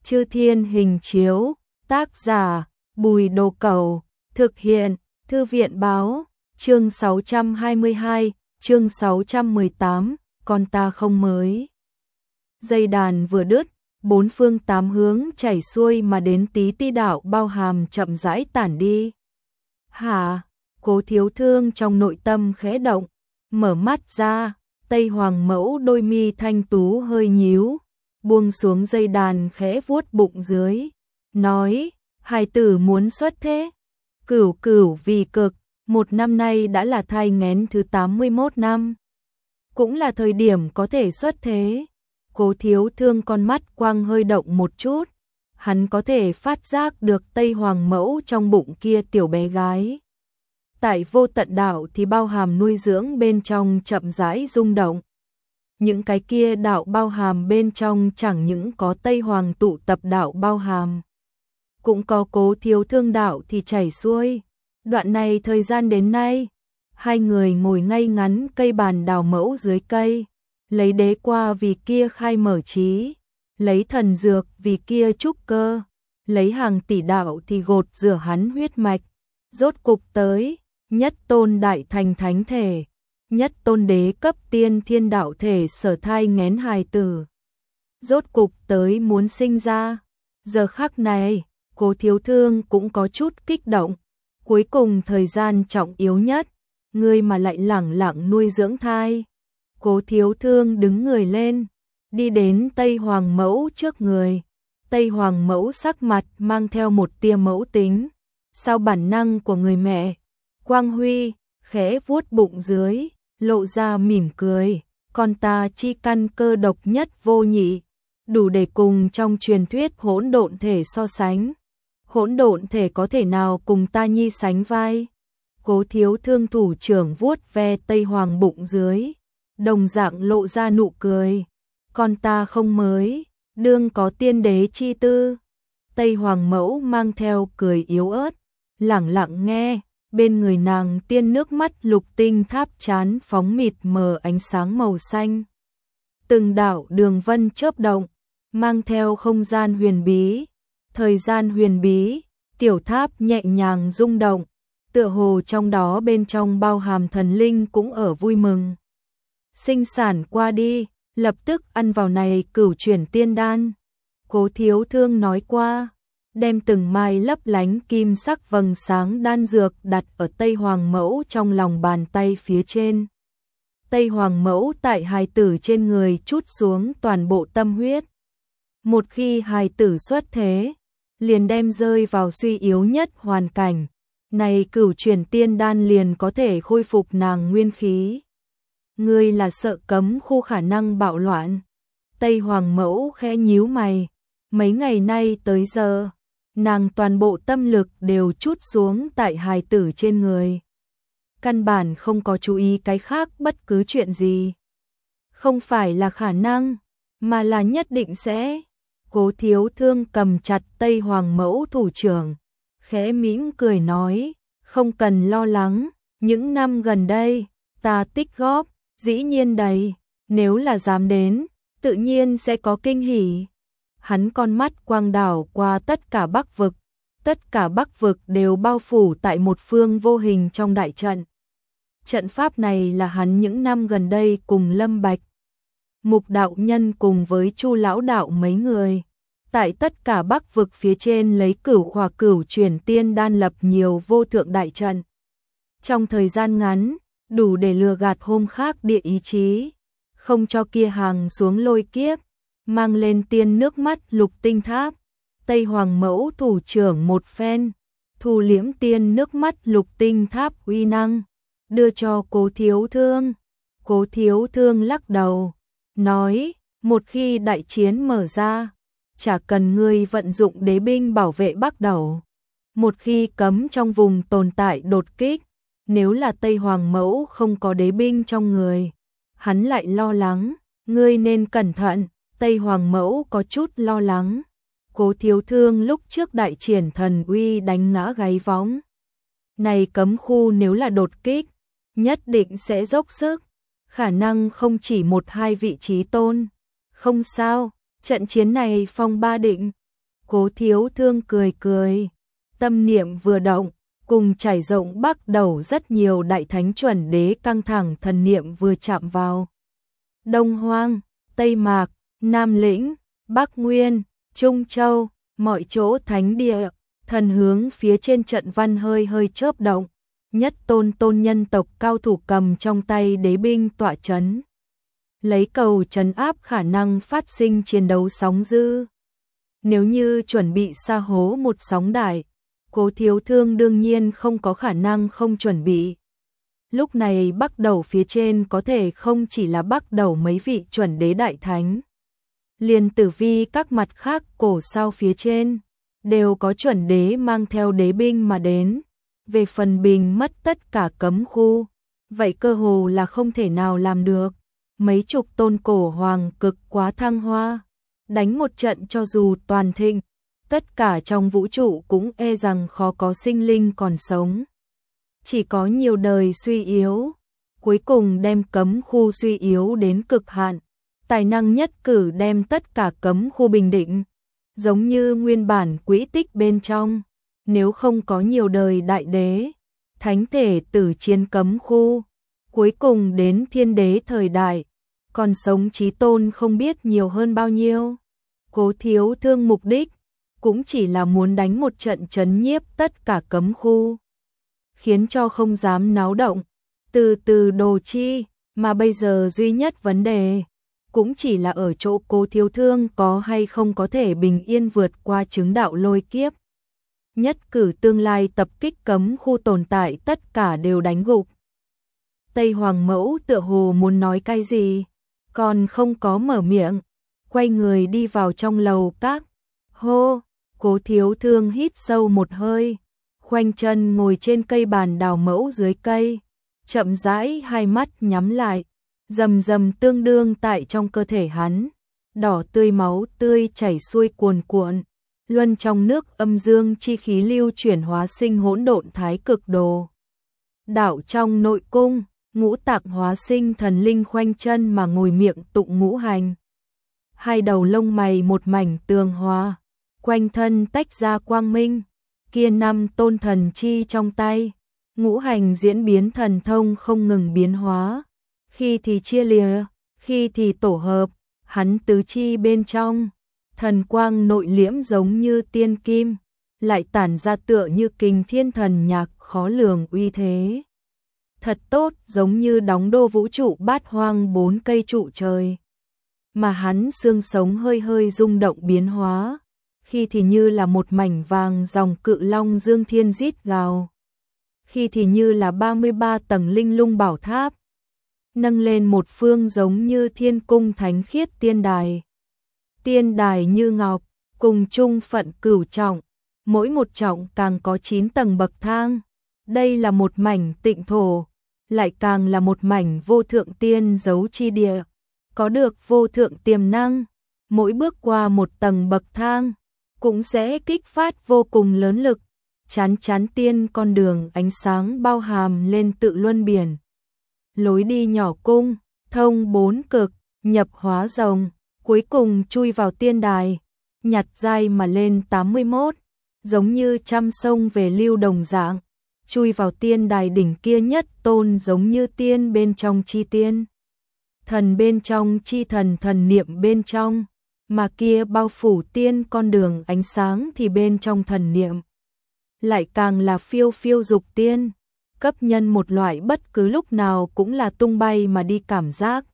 Chư Thiên Hình Chiếu, tác giả Bùi Đồ Cẩu, thực hiện Thư viện Báo, chương 622, chương 618, con ta không mới. Dây đàn vừa đứt, bốn phương tám hướng chảy xuôi mà đến Tí Ti đạo Bao Hàm chậm rãi tản đi. Hả? Cố Thiếu Thương trong nội tâm khẽ động, mở mắt ra, Tây Hoàng Mẫu đôi mi thanh tú hơi nhíu, buông xuống dây đàn khẽ vuốt bụng dưới, nói, hài tử muốn xuất thế. Cửu cửu vì cực, một năm nay đã là thai nghén thứ 81 năm. Cũng là thời điểm có thể xuất thế. Cố Thiếu Thương con mắt quang hơi động một chút, hắn có thể phát giác được Tây Hoàng Mẫu trong bụng kia tiểu bé gái. Tại Vô Tận Đạo thì bao hàm nuôi dưỡng bên trong chậm rãi rung động. Những cái kia đạo bao hàm bên trong chẳng những có Tây Hoàng tụ tập đạo bao hàm, cũng có Cố Thiếu Thương đạo thì chảy xuôi. Đoạn này thời gian đến nay, hai người ngồi ngay ngắn cây bàn đào mẫu dưới cây, lấy đế qua vì kia khai mở trí, lấy thần dược vì kia trúc cơ, lấy hàng tỷ đạo thì gột rửa hắn huyết mạch. Rốt cục tới, nhất tôn đại thành thánh thể, nhất tôn đế cấp tiên thiên đạo thể sở thai nghén hài tử. Rốt cục tới muốn sinh ra. Giờ khắc này, Cố Thiếu Thương cũng có chút kích động. Cuối cùng thời gian trọng yếu nhất, ngươi mà lại lẳng lặng nuôi dưỡng thai. Cố Thiếu Thương đứng người lên, đi đến Tây Hoàng Mẫu trước người. Tây Hoàng Mẫu sắc mặt mang theo một tia mẫu tính, sao bản năng của người mẹ. Quang Huy khẽ vuốt bụng dưới, lộ ra mỉm cười, con ta chi căn cơ độc nhất vô nhị, đủ để cùng trong truyền thuyết hỗn độn thể so sánh. Hỗn độn thể có thể nào cùng ta nhi sánh vai? Cố Thiếu Thương thủ trưởng vuốt ve Tây Hoàng bụng dưới, đồng dạng lộ ra nụ cười. Con ta không mới, đương có tiên đế chi tư. Tây Hoàng Mẫu mang theo cười yếu ớt, lẳng lặng nghe, bên người nàng tiên nước mắt lục tinh tháp chán phóng mịt mờ ánh sáng màu xanh. Từng đạo đường vân chớp động, mang theo không gian huyền bí. Thời gian huyền bí, tiểu tháp nhẹ nhàng rung động, tựa hồ trong đó bên trong bao hàm thần linh cũng ở vui mừng. Sinh sản qua đi, lập tức ăn vào này cửu chuyển tiên đan. Cố Thiếu Thương nói qua, đem từng mai lấp lánh kim sắc vầng sáng đan dược đặt ở Tây Hoàng Mẫu trong lòng bàn tay phía trên. Tây Hoàng Mẫu tại hài tử trên người trút xuống toàn bộ tâm huyết. Một khi hài tử xuất thế, liền đem rơi vào suy yếu nhất hoàn cảnh, này cửu chuyển tiên đan liền có thể khôi phục nàng nguyên khí. Ngươi là sợ cấm khu khả năng bạo loạn? Tây Hoàng Mẫu khẽ nhíu mày, mấy ngày nay tới giờ, nàng toàn bộ tâm lực đều trút xuống tại hài tử trên người. Căn bản không có chú ý cái khác bất cứ chuyện gì. Không phải là khả năng, mà là nhất định sẽ. Cố Thiếu Thương cầm chặt Tây Hoàng Mẫu thủ trưởng, khẽ mỉm cười nói, không cần lo lắng, những năm gần đây, ta tích góp, dĩ nhiên đầy, nếu là dám đến, tự nhiên sẽ có kinh hỉ. Hắn con mắt quang đảo qua tất cả Bắc vực đều bao phủ tại một phương vô hình trong đại trận. Trận pháp này là hắn những năm gần đây cùng Lâm Bạch, Mục đạo nhân cùng với Chu lão đạo mấy người, tại tất cả Bắc vực phía trên lấy cửu chuyển tiên đan lập nhiều vô thượng đại trận. Trong thời gian ngắn, đủ để lừa gạt hôm khác địa ý chí, không cho kia hàng xuống lôi kiếp, mang lên tiên nước mắt lục tinh tháp. Tây Hoàng Mẫu thủ trưởng một phen, thu liễm tiên nước mắt lục tinh tháp uy năng, đưa cho Cố Thiếu Thương. Cố Thiếu Thương lắc đầu, nói, một khi đại chiến mở ra, chả cần ngươi vận dụng đế binh bảo vệ Bắc Đẩu. Một khi cấm trong vùng tồn tại đột kích, nếu là Tây Hoàng Mẫu không có đế binh trong người, hắn lại lo lắng, ngươi nên cẩn thận. Tây Hoàng Mẫu có chút lo lắng. Cố Thiếu Thương lúc trước đại triển thần uy đánh ngã gáy võng. Này cấm khu nếu là đột kích, nhất định sẽ dốc sức, khả năng không chỉ một hai vị trí tôn. Không sao, trận chiến này phong ba định, Cố Thiếu Thương cười cười, tâm niệm vừa động, cùng trải rộng bắt đầu rất nhiều đại thánh chuẩn đế căng thẳng thần niệm vừa chạm vào. Đông Hoang, Tây Mạc, Nam Lĩnh, Bắc Nguyên, Trung Châu, mọi chỗ thánh địa, thần hướng phía trên trận văn hơi hơi chớp động, nhất tôn nhân tộc cao thủ cầm trong tay đế binh tọa chấn. Lấy cầu trấn áp khả năng phát sinh chiến đấu sóng dữ. Nếu như chuẩn bị sa hố một sóng đại, Cố Thiếu Thương đương nhiên không có khả năng không chuẩn bị. Lúc này bắt đầu phía trên có thể không chỉ là bắt đầu mấy vị chuẩn đế đại thánh. Liền tử vi các mặt khác cổ sao phía trên, đều có chuẩn đế mang theo đế binh mà đến. Về phần bình mất tất cả cấm khu, vậy cơ hồ là không thể nào làm được. Mấy chục tôn cổ hoàng cực quá thăng hoa, đánh một trận cho dù toàn thịnh, tất cả trong vũ trụ cũng e rằng khó có sinh linh còn sống. Chỉ có nhiều đời suy yếu, cuối cùng đem cấm khu suy yếu đến cực hạn, tài năng nhất cử đem tất cả cấm khu bình định, giống như nguyên bản quỹ tích bên trong, nếu không có nhiều đời đại đế, thánh thể tử chiến cấm khu, cuối cùng đến thiên đế thời đại, còn sống chí tôn không biết nhiều hơn bao nhiêu. Cố Thiếu Thương mục đích cũng chỉ là muốn đánh một trận chấn nhiếp tất cả cấm khu, khiến cho không dám náo động, từ từ đồ chi, mà bây giờ duy nhất vấn đề cũng chỉ là ở chỗ Cố Thiếu Thương có hay không có thể bình yên vượt qua chứng đạo lôi kiếp. Nhất cử tương lai tập kích cấm khu tồn tại tất cả đều đánh gục. Tây Hoàng Mẫu tựa hồ muốn nói cái gì, còn không có mở miệng, quay người đi vào trong lầu các. Hô, Cố Thiếu Thương hít sâu một hơi, khoanh chân ngồi trên cây bàn đào mẫu dưới cây, chậm rãi hai mắt nhắm lại, rầm rầm tương đương tại trong cơ thể hắn, đỏ tươi máu tươi chảy xuôi cuồn cuộn, luân trong nước âm dương chi khí lưu chuyển hóa sinh hỗn độn thái cực đồ. Đạo trong nội cung, ngũ tạng hóa sinh thần linh khoanh chân mà ngồi miệng tụng ngũ hành. Hai đầu lông mày một mảnh tường hòa, quanh thân tách ra quang minh, kia năm tôn thần chi trong tay, ngũ hành diễn biến thần thông không ngừng biến hóa, khi thì chia lìa, khi thì tổ hợp, hắn tứ chi bên trong, thần quang nội liễm giống như tiên kim, lại tản ra tựa như kình thiên thần nhạc khó lường uy thế. Thật tốt, giống như đóng đô vũ trụ bát hoang bốn cây trụ trời. Mà hắn xương sống hơi hơi rung động biến hóa, khi thì như là một mảnh vàng dòng cự long dương thiên rít gào, khi thì như là 33 tầng linh lung bảo tháp, nâng lên một phương giống như thiên cung thánh khiết tiên đài. Tiên đài như ngọc, cùng chung phận cửu trọng, mỗi một trọng càng có 9 tầng bậc thang. Đây là một mảnh tịnh thổ, lại càng là một mảnh vô thượng tiên dấu chi địa, có được vô thượng tiềm năng, mỗi bước qua một tầng bậc thang, cũng sẽ kích phát vô cùng lớn lực, chán chán tiên con đường ánh sáng bao hàm lên tự luân biển. Lối đi nhỏ cung, thông bốn cực, nhập hóa rồng, cuối cùng chui vào tiên đài, nhặt dai mà lên 81, giống như trăm sông về lưu đồng dạng, chui vào tiên đài đỉnh kia nhất tôn giống như tiên bên trong chi tiên. Thần bên trong chi thần thần niệm bên trong, mà kia bao phủ tiên con đường ánh sáng thì bên trong thần niệm. Lại càng là phiêu phiêu dục tiên, cấp nhân một loại bất cứ lúc nào cũng là tung bay mà đi cảm giác.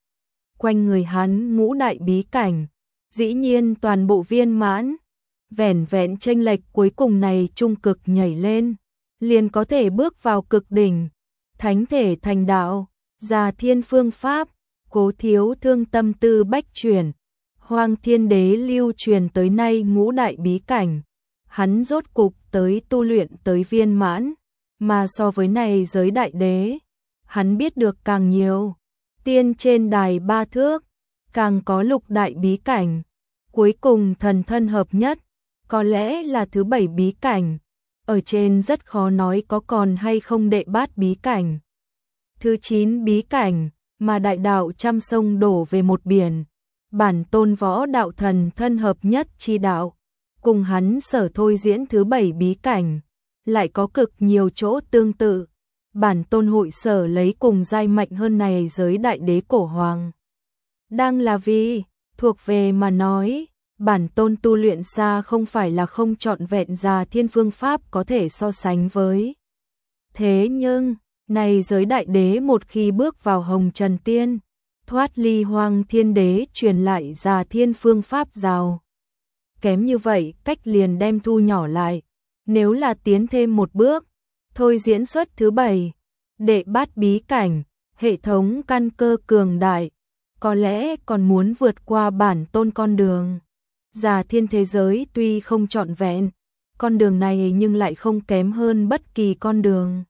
Quanh người hắn ngũ đại bí cảnh, dĩ nhiên toàn bộ viên mãn, vẻn vẹn chênh lệch cuối cùng này trung cực nhảy lên, liền có thể bước vào cực đỉnh, thánh thể thành đạo, già thiên phương pháp. Cố Thiếu Thương tâm tư bách chuyển, Hoang Thiên Đế lưu truyền tới nay ngũ đại bí cảnh, hắn rốt cục tới tu luyện tới viên mãn, mà so với này giới đại đế, hắn biết được càng nhiều. Tiên trên đài ba thước, càng có lục đại bí cảnh, cuối cùng thần thân hợp nhất, có lẽ là thứ 7 bí cảnh, ở trên rất khó nói có còn hay không đệ bát bí cảnh. Thứ 9 bí cảnh, mà đại đạo trăm sông đổ về một biển, bản tôn võ đạo thần thân hợp nhất chi đạo, cùng hắn sở thôi diễn thứ 7 bí cảnh, lại có cực nhiều chỗ tương tự. Bản tôn hội sở lấy cùng giai mạnh hơn này giới đại đế cổ hoàng. Đang là vì, thuộc về mà nói, bản tôn tu luyện xa không phải là không trọn vẹn già thiên phương pháp có thể so sánh với. Thế nhưng, này giới đại đế một khi bước vào hồng trần tiên, thoát ly hoang thiên đế truyền lại già thiên phương pháp giàu. Kém như vậy cách liền đem thu nhỏ lại, nếu là tiến thêm một bước, thôi diễn xuất thứ 7, đệ bát bí cảnh, hệ thống căn cơ cường đại, có lẽ còn muốn vượt qua bản tôn con đường. Già thiên thế giới tuy không trọn vẹn, con đường này nhưng lại không kém hơn bất kỳ con đường.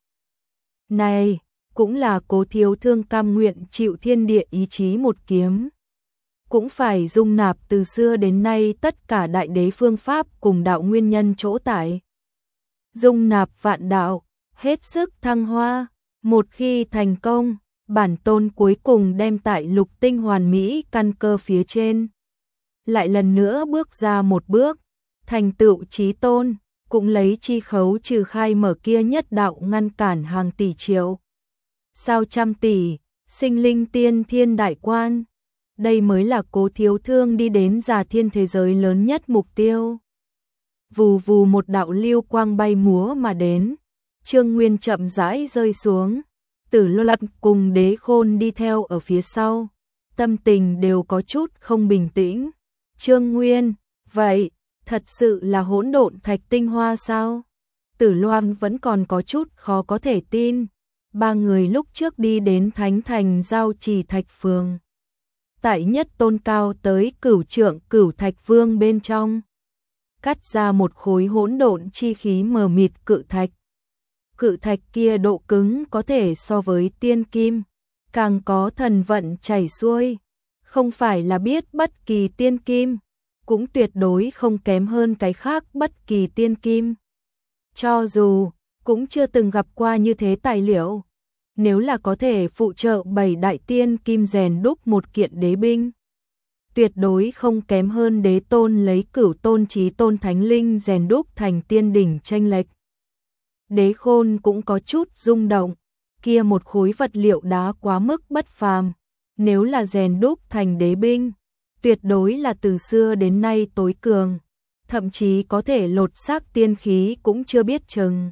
Này, cũng là Cố Thiếu Thương cam nguyện chịu thiên địa ý chí một kiếm. Cũng phải dung nạp từ xưa đến nay tất cả đại đế phương pháp cùng đạo nguyên nhân chỗ tại. Dung nạp vạn đạo, hết sức thăng hoa, một khi thành công, bản tôn cuối cùng đem tại lục tinh hoàn mỹ căn cơ phía trên. Lại lần nữa bước ra một bước, thành tựu chí tôn, cũng lấy chi khấu trừ khai mở kia nhất đạo ngăn cản hàng tỷ triệu. Sao trăm tỷ, sinh linh tiên thiên đại quan. Đây mới là Cố Thiếu Thương đi đến già thiên thế giới lớn nhất mục tiêu. Vù vù một đạo lưu quang bay múa mà đến, Trương Nguyên chậm rãi rơi xuống, Tử Lô cùng Đế Khôn đi theo ở phía sau, tâm tình đều có chút không bình tĩnh. Trương Nguyên, vậy, thật sự là hỗn độn thạch tinh hoa sao? Tử Loan vẫn còn có chút khó có thể tin. Ba người lúc trước đi đến Thánh Thành giao trì thạch phường. Tại nhất tôn cao tới cửu trượng cửu thạch vương bên trong. Cắt ra một khối hỗn độn chi khí mờ mịt cự thạch. Cự thạch kia độ cứng có thể so với tiên kim, càng có thần vận chảy xuôi. Không phải là biết bất kỳ tiên kim, cũng tuyệt đối không kém hơn cái khác bất kỳ tiên kim. Cho dù, cũng chưa từng gặp qua như thế tài liệu. Nếu là có thể phụ trợ 7 đại tiên kim rèn đúc một kiện đế binh, tuyệt đối không kém hơn Đế Tôn lấy Cửu Tôn Chí Tôn Thánh Linh rèn đúc thành tiên đỉnh chênh lệch. Đế Khôn cũng có chút rung động, kia một khối vật liệu đá quá mức bất phàm, nếu là rèn đúc thành đế binh, tuyệt đối là từ xưa đến nay tối cường, thậm chí có thể lột xác tiên khí cũng chưa biết chừng.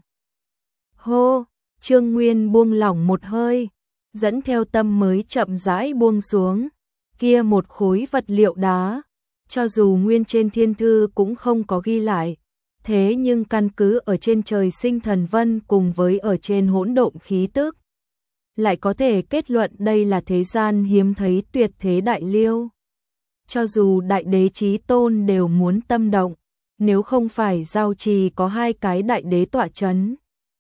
Hô, Trương Nguyên buông lỏng một hơi, dẫn theo tâm mới chậm rãi buông xuống, kia một khối vật liệu đá, cho dù nguyên trên thiên thư cũng không có ghi lại, thế nhưng căn cứ ở trên trời sinh thần vân cùng với ở trên hỗn độn khí tức, lại có thể kết luận đây là thế gian hiếm thấy tuyệt thế đại liêu. Cho dù đại đế chí tôn đều muốn tâm động, nếu không phải giao trì có 2 cái đại đế tọa chấn.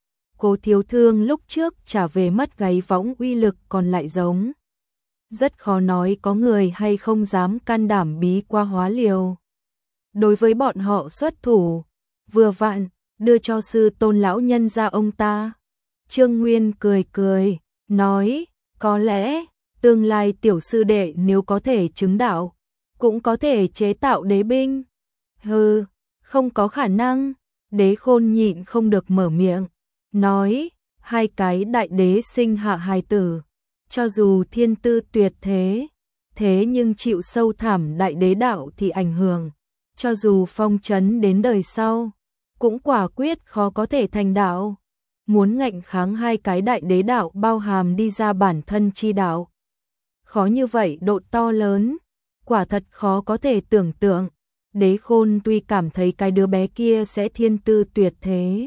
Cố Thiếu Thương lúc trước trả về mất gáy võng uy lực còn lại giống. Rất khó nói có người hay không dám can đảm bí qua hóa liều. Đối với bọn họ xuất thủ, vừa vặn, đưa cho sư tôn lão nhân ra ông ta. Trương Nguyên cười cười, nói, có lẽ, tương lai tiểu sư đệ nếu có thể chứng đạo, cũng có thể chế tạo đế binh. Hừ, không có khả năng. Đế Khôn nhịn không được mở miệng, nói, 2 cái đại đế sinh hạ hài tử, cho dù thiên tư tuyệt thế, thế nhưng chịu sâu thẳm đại đế đạo thì ảnh hưởng, cho dù phong trấn đến đời sau, cũng quả quyết khó có thể thành đạo. Muốn ngạnh kháng 2 cái đại đế đạo bao hàm đi ra bản thân chi đạo. Khó như vậy độ to lớn, quả thật khó có thể tưởng tượng. Đế Khôn tuy cảm thấy cái đứa bé kia sẽ thiên tư tuyệt thế,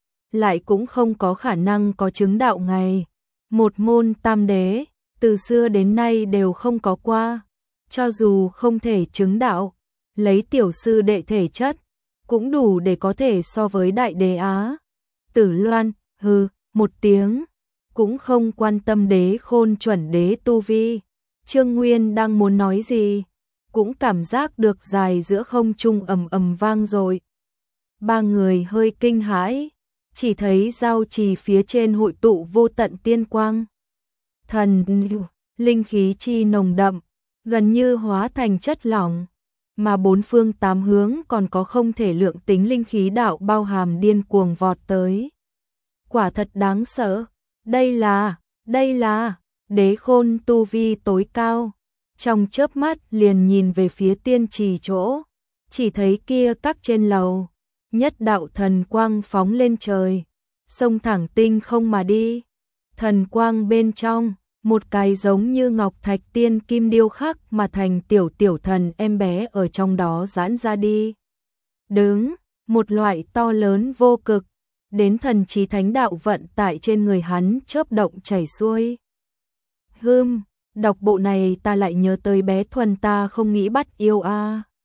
lại cũng không có khả năng có chứng đạo ngày. Một môn tam đế, từ xưa đến nay đều không có qua. Cho dù không thể chứng đạo, lấy tiểu sư đệ thể chất, cũng đủ để có thể so với đại đế Á. Tử Loan, hừ, một tiếng, cũng không quan tâm Đế Khôn chuẩn đế tu vi. Trương Nguyên đang muốn nói gì, cũng cảm giác được dài giữa không trung ầm ầm vang rồi. Ba người hơi kinh hãi, chỉ thấy giao trì phía trên hội tụ vô tận tiên quang. Thần linh khí chi nồng đậm, gần như hóa thành chất lỏng. mà bốn phương tám hướng còn có không thể lượng tính linh khí đạo bao hàm điên cuồng vọt tới. Quả thật đáng sợ, đây là Đế Khôn tu vi tối cao, trong chớp mắt liền nhìn về phía tiên trì chỗ, chỉ thấy kia các trên lầu, nhất đạo thần quang phóng lên trời, xông thẳng tinh không mà đi. Thần quang bên trong, một cái giống như ngọc thạch tiên kim điêu khắc mà thành tiểu tiểu thần em bé ở trong đó giãn ra đi. Đứng, một loại to lớn vô cực, đến thần trí thánh đạo vận tại trên người hắn chớp động chảy xuôi. Đọc bộ này ta lại nhớ tới bé Thuần ta không nghĩ bắt yêu a.